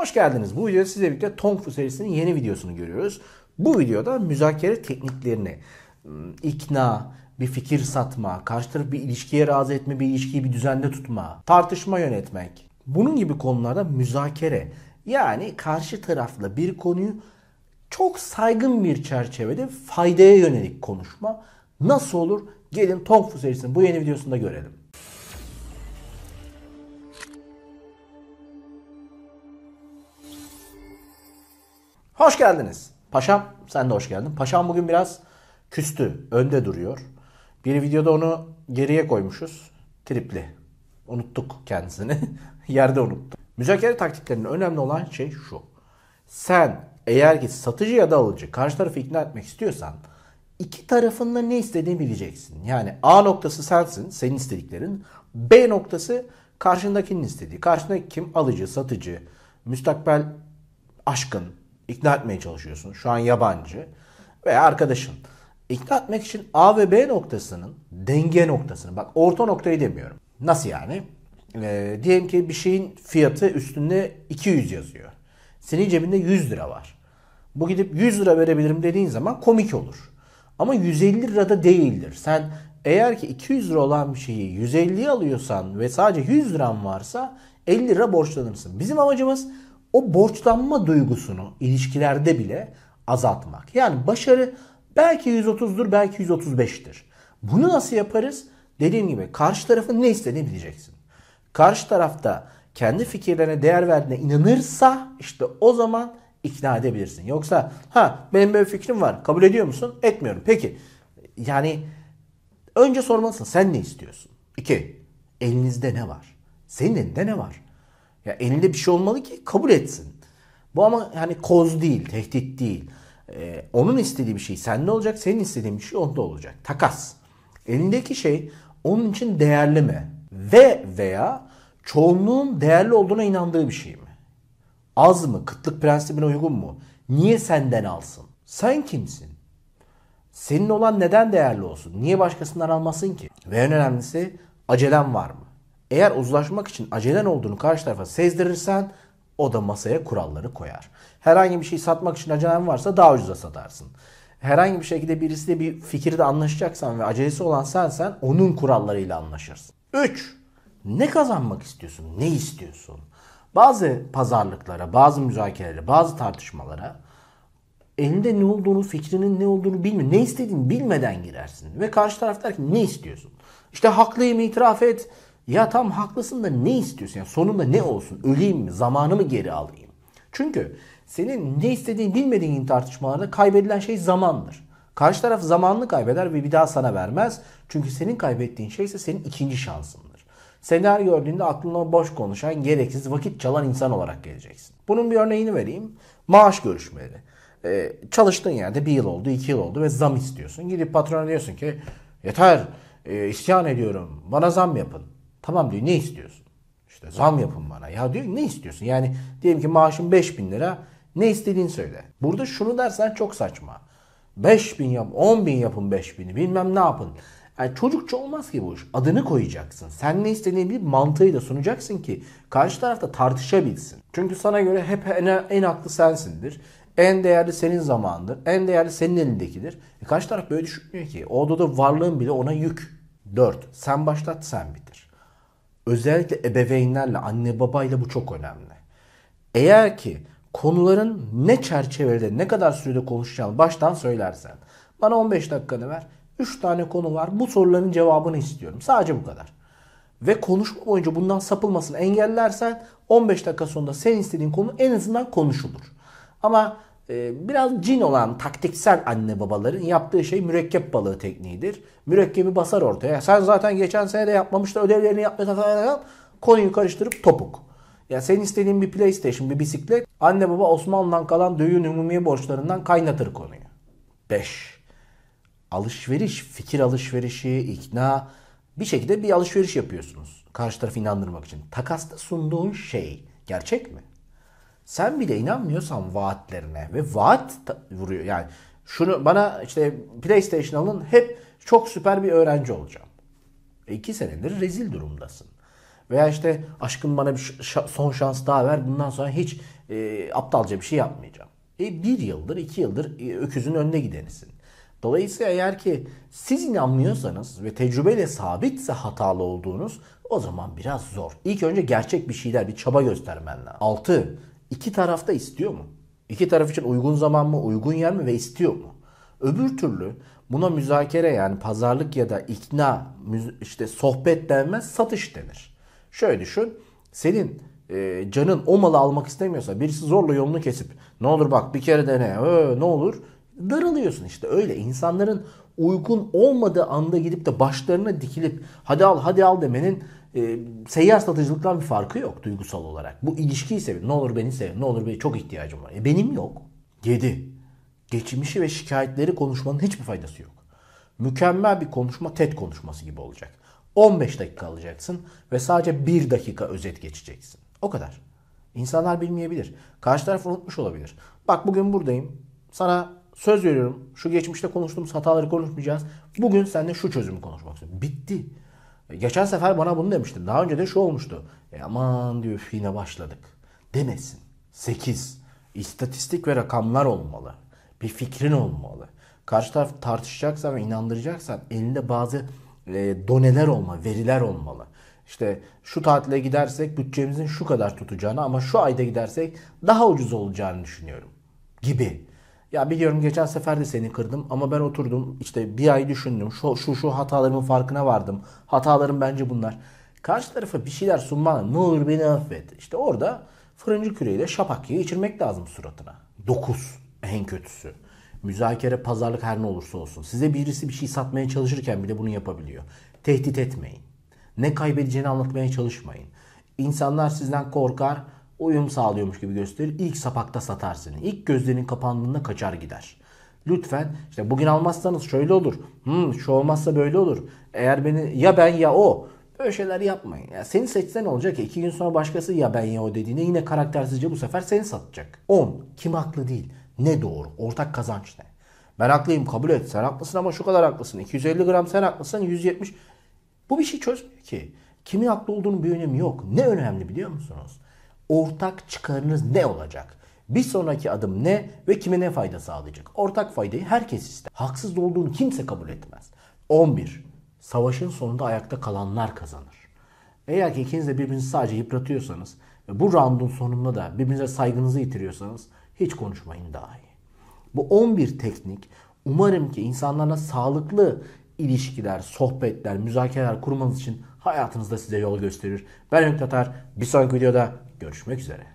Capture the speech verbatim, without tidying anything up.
Hoş geldiniz. Bu videoda sizle birlikte Tong Fu serisinin yeni videosunu görüyoruz. Bu videoda müzakere tekniklerini, ikna, bir fikir satma, karşı tarafı bir ilişkiye razı etme, bir ilişkiyi bir düzende tutma, tartışma yönetmek, bunun gibi konularda müzakere, yani karşı tarafla bir konuyu çok saygın bir çerçevede faydaya yönelik konuşma nasıl olur? Gelin Tong Fu serisinin bu yeni videosunda görelim. Hoş geldiniz. Paşam, sen de hoş geldin. Paşam bugün biraz küstü, önde duruyor. Bir videoda onu geriye koymuşuz. Tripli. Unuttuk kendisini. Yerde unuttuk. Müzakere taktiklerinde önemli olan şey şu. Sen eğer ki satıcı ya da alıcı karşı tarafı ikna etmek istiyorsan iki tarafın da ne istediğini bileceksin. Yani A noktası sensin, senin istediklerin. B noktası karşındakinin istediği. Karşındaki kim? Alıcı, satıcı, müstakbel aşkın. İkna etmeye çalışıyorsun. Şu an yabancı veya arkadaşın. İkna etmek için A ve B noktasının denge noktasını, bak orta noktayı demiyorum. Nasıl yani? Ee, diyelim ki bir şeyin fiyatı üstünde iki yüz yazıyor. Senin cebinde yüz lira var. Bu gidip yüz lira verebilirim dediğin zaman komik olur. Ama yüz elli lirada değildir. Sen eğer ki iki yüz lira olan bir şeyi yüz elliye alıyorsan ve sadece yüz liran varsa elli lira borçlanırsın. Bizim amacımız o borçlanma duygusunu ilişkilerde bile azaltmak. Yani başarı belki yüz otuzdur, belki yüz otuz beştir. Bunu nasıl yaparız? Dediğim gibi karşı tarafın ne istediğini bileceksin. Karşı tarafta kendi fikirlerine değer verdiğine inanırsa işte o zaman ikna edebilirsin. Yoksa ha benim böyle bir fikrim var, kabul ediyor musun? Etmiyorum. Peki yani önce sormalısın, sen ne istiyorsun? İki, elinizde ne var? Senin elinde ne var? Ya elinde bir şey olmalı ki kabul etsin. Bu ama yani koz değil, tehdit değil. Ee, onun istediği bir şey sende olacak, senin istediğin bir şey onda olacak. Takas. Elindeki şey onun için değerli mi? Ve veya çoğunluğun değerli olduğuna inandığı bir şey mi? Az mı? Kıtlık prensibine uygun mu? Niye senden alsın? Sen kimsin? Senin olan neden değerli olsun? Niye başkasından almasın ki? Ve en önemlisi acelen var mı? Eğer uzlaşmak için acelen olduğunu karşı tarafa sezdirirsen o da masaya kuralları koyar. Herhangi bir şey satmak için acelen varsa daha ucuza satarsın. Herhangi bir şekilde birisiyle bir fikirde anlaşacaksan ve acelesi olan sensen onun kurallarıyla anlaşırsın. üç. Ne kazanmak istiyorsun? Ne istiyorsun? Bazı pazarlıklara, bazı müzakerelere, bazı tartışmalara elinde ne olduğunu, fikrinin ne olduğunu bilmiyor. Ne istediğini bilmeden girersin. Ve karşı taraf der ki ne istiyorsun? İşte haklıyım, itiraf et. Ya tam haklısın da ne istiyorsun? Yani sonunda ne olsun? Öleyim mi? Zamanımı geri alayım. Çünkü senin ne istediğini bilmediğin tartışmalarda kaybedilen şey zamandır. Karşı taraf zamanını kaybeder ve bir daha sana vermez. Çünkü senin kaybettiğin şey ise senin ikinci şansındır. Seni her gördüğünde aklına boş konuşan, gereksiz vakit çalan insan olarak geleceksin. Bunun bir örneğini vereyim. Maaş görüşmeleri. Ee, çalıştığın yerde bir yıl oldu, iki yıl oldu ve zam istiyorsun. Gidip patrona diyorsun ki yeter, e, isyan ediyorum, bana zam yapın. Tamam diyor, ne istiyorsun? İşte zam yapın bana. Ya diyor, ne istiyorsun? Yani diyelim ki maaşın beş bin lira, ne istediğini söyle. Burada şunu dersen çok saçma. beş bin yap, on bin yapın beş bini, bilmem ne yapın. Yani çocukça olmaz ki bu iş. Adını koyacaksın. Sen ne istediğini bir mantığı da sunacaksın ki karşı tarafta tartışabilsin. Çünkü sana göre hep en, en haklı sensindir. En değerli senin zamanındır. En değerli senin elindekidir. E karşı taraf böyle düşünmüyor ki. O odada varlığın bile ona yük. dört. Sen başlat, sen bitir. Özellikle ebeveynlerle, anne babayla bu çok önemli. Eğer ki konuların ne çerçevede, ne kadar sürede konuşacağını baştan söylersen, bana on beş dakikanı ver, üç tane konu var, bu soruların cevabını istiyorum. Sadece bu kadar. Ve konuşma boyunca bundan sapılmasını engellersen on beş dakika sonunda senin istediğin konu en azından konuşulur. Ama e, biraz cin olan taktiksel anne babaların yaptığı şey mürekkep balığı tekniğidir. Mürekkebi basar ortaya. Sen zaten geçen sene de yapmamıştın, ödevlerini yapmadın falan, konuyu karıştırıp topuk. Ya senin istediğin bir PlayStation, bir bisiklet, anne baba Osmanlı'dan kalan döyün umumiye borçlarından kaynatır konuyu. beş. Alışveriş, fikir alışverişi, ikna, bir şekilde bir alışveriş yapıyorsunuz. Karşı tarafı inandırmak için. Takasta sunduğun şey gerçek mi? Sen bile inanmıyorsan vaatlerine ve vaat vuruyor. Yani şunu bana işte PlayStation alın, hep çok süper bir öğrenci olacağım. E iki senedir rezil durumdasın. Veya işte aşkım bana bir ş- son şans daha ver. Bundan sonra hiç e, aptalca bir şey yapmayacağım. E, bir yıldır, iki yıldır e, öküzün önüne gidenisin. Dolayısıyla eğer ki siz inanmıyorsanız ve tecrübeyle sabitse hatalı olduğunuz, o zaman biraz zor. İlk önce gerçek bir şeyler, bir çaba göstermen lazım. altı. İki taraf da istiyor mu? İki taraf için uygun zaman mı, uygun yer mi ve istiyor mu? Öbür türlü buna müzakere, yani pazarlık ya da ikna, işte sohbet denmez, satış denir. Şöyle düşün, senin e, canın o malı almak istemiyorsa, birisi zorla yolunu kesip ne olur bak bir kere dene, ee, ne olur, daralıyorsun işte. Öyle insanların uygun olmadığı anda gidip de başlarına dikilip hadi al hadi al demenin e, seyyar satıcılıktan bir farkı yok duygusal olarak. Bu ilişkiyi sevin, ne olur beni sevin, ne olur beni, çok ihtiyacım var. E, benim yok. yedi. Geçmişi ve şikayetleri konuşmanın hiçbir faydası yok. Mükemmel bir konuşma TED konuşması gibi olacak. on beş dakika alacaksın ve sadece bir dakika özet geçeceksin. O kadar. İnsanlar bilmeyebilir. Karşı taraf unutmuş olabilir. Bak bugün buradayım. Sana söz veriyorum. Şu geçmişte konuştuğumuz hataları konuşmayacağız. Bugün seninle şu çözümü konuşmak istiyorum. Bitti. Geçen sefer bana bunu demiştin. Daha önce de şu olmuştu. E aman diyor, yine başladık. Demesin. sekiz. İstatistik ve rakamlar olmalı. Bir fikrin olmalı. Karşı taraf tartışacaksan ve inandıracaksan elinde bazı e, doneler olmalı, veriler olmalı. İşte şu tatile gidersek bütçemizin şu kadar tutacağını, ama şu ayda gidersek daha ucuz olacağını düşünüyorum gibi. Ya biliyorum geçen sefer de seni kırdım ama ben oturdum işte bir ay düşündüm. Şu şu, şu hatalarımın farkına vardım. Hatalarım bence bunlar. Karşı tarafa bir şeyler sunman, ne olur beni affet. İşte orada fırıncı küreğiyle şapak geçirmek lazım suratına. dokuz en kötüsü. Müzakere, pazarlık, her ne olursa olsun. Size birisi bir şey satmaya çalışırken bile bunu yapabiliyor. Tehdit etmeyin. Ne kaybedeceğini anlatmaya çalışmayın. İnsanlar sizden korkar, uyum sağlıyormuş gibi gösterir. İlk sapakta satar seni. İlk gözlerinin kapandığında kaçar gider. Lütfen işte bugün almazsanız şöyle olur. Hmm, şu olmazsa böyle olur. Eğer beni ya ben ya o. Böyle şeyler yapmayın. Ya seni seçsen olacak ya, iki gün sonra başkası ya ben ya o dediğinde yine karaktersizce bu sefer seni satacak. on. Kim haklı değil? Ne doğru? Ortak kazanç ne? Ben haklıyım, kabul et. Sen haklısın ama şu kadar haklısın. iki yüz elli gram sen haklısın, yüz yetmiş. Bu bir şey çözmüyor ki. Kimin haklı olduğunun bir önemi yok. Ne önemli biliyor musunuz? Ortak çıkarınız ne olacak? Bir sonraki adım ne ve kime ne fayda sağlayacak? Ortak faydayı herkes ister. Haksız olduğunu kimse kabul etmez. on bir. Savaşın sonunda ayakta kalanlar kazanır. Eğer ki ikiniz de birbirinizi sadece yıpratıyorsanız ve bu roundun sonunda da birbirinize saygınızı yitiriyorsanız hiç konuşmayın daha iyi. Bu on bir teknik umarım ki insanlarla sağlıklı ilişkiler, sohbetler, müzakereler kurmanız için hayatınızda size yol gösterir. Ben Ümit Tatar. Bir sonraki videoda görüşmek üzere.